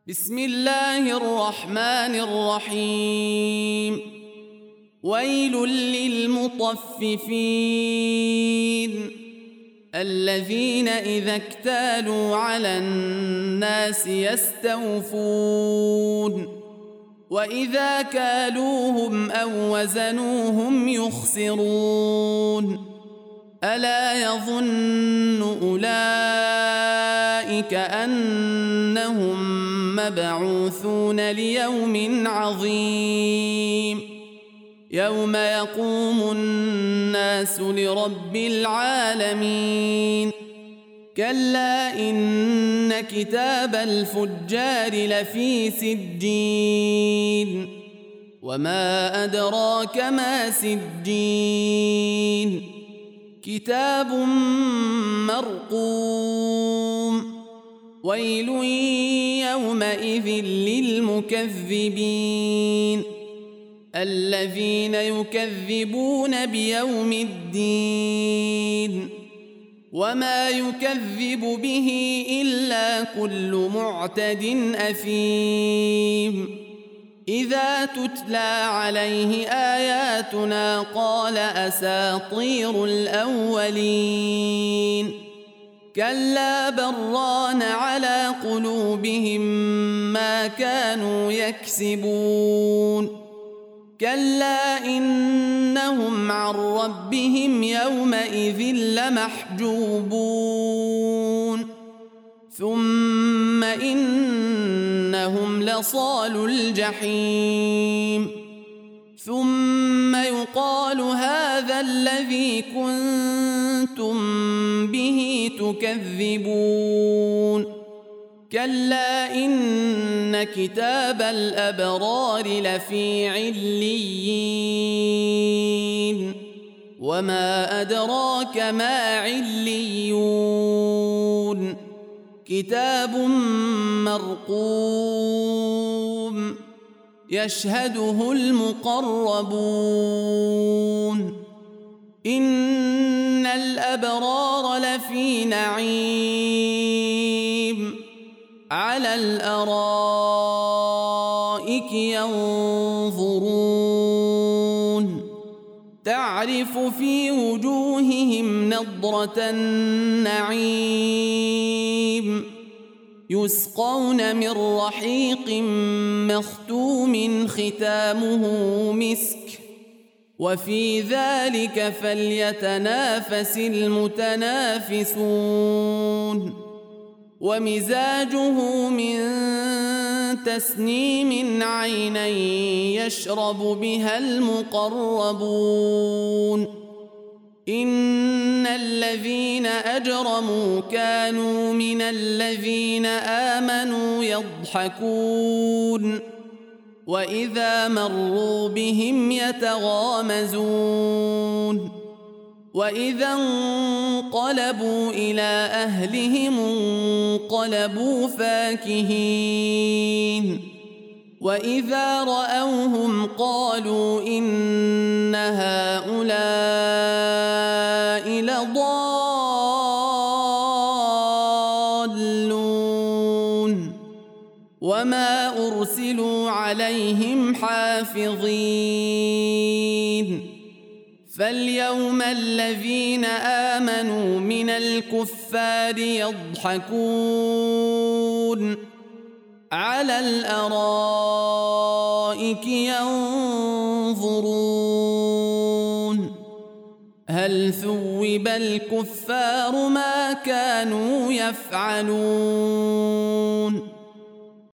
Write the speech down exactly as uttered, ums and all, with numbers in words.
بسم الله الرحمن الرحيم. ويل للمطففين الذين إذا اكتالوا على الناس يستوفون وإذا كالوهم أو وزنوهم يخسرون. ألا يظن أولئك أنهم مبعوثون ليوم عظيم يوم يقوم الناس لرب العالمين. كلا إن كتاب الفجار لفي سجين وما أدراك ما سجين كتاب مرقوم. ويل يومئذ للمكذبين الذين يكذبون بيوم الدين وما يكذب به إلا كل معتد أثيم. إذا تتلى عليه آياتنا قال أساطير الأولين. كلا بران على قلوبهم ما كانوا يكسبون. كلا إنهم عن ربهم يومئذ لمحجوبون ثم إنهم لصالو الجحيم ثم يقال هذا الذي كنتم به تكذبون. كلا إن كتاب الأبرار لفي عليين وما أدراك ما عليون كتاب مرقوم يشهده المقربون. إن الأبرار لفي نعيم على الأرائك ينظرون تعرف في وجوههم نضرة النعيم يسقون من رحيق مختوم ختامه مسك وفي ذلك فليتنافس المتنافسون. ومزاجه من تسنيم عينا يشرب بها المقربون. إن الذين أجرموا كانوا من الذين آمنوا يضحكون وإذا مروا بهم يتغامزون وإذا انقلبوا إلى أهلهم انقلبوا فاكهين وإذا رأوهم قالوا إن هؤلاء لضالون وما أرسلوا عليهم حافظين. فاليوم الذين آمنوا من الكفار يضحكون على الأرائك ينظرون هل ثوب الكفار ما كانوا يفعلون.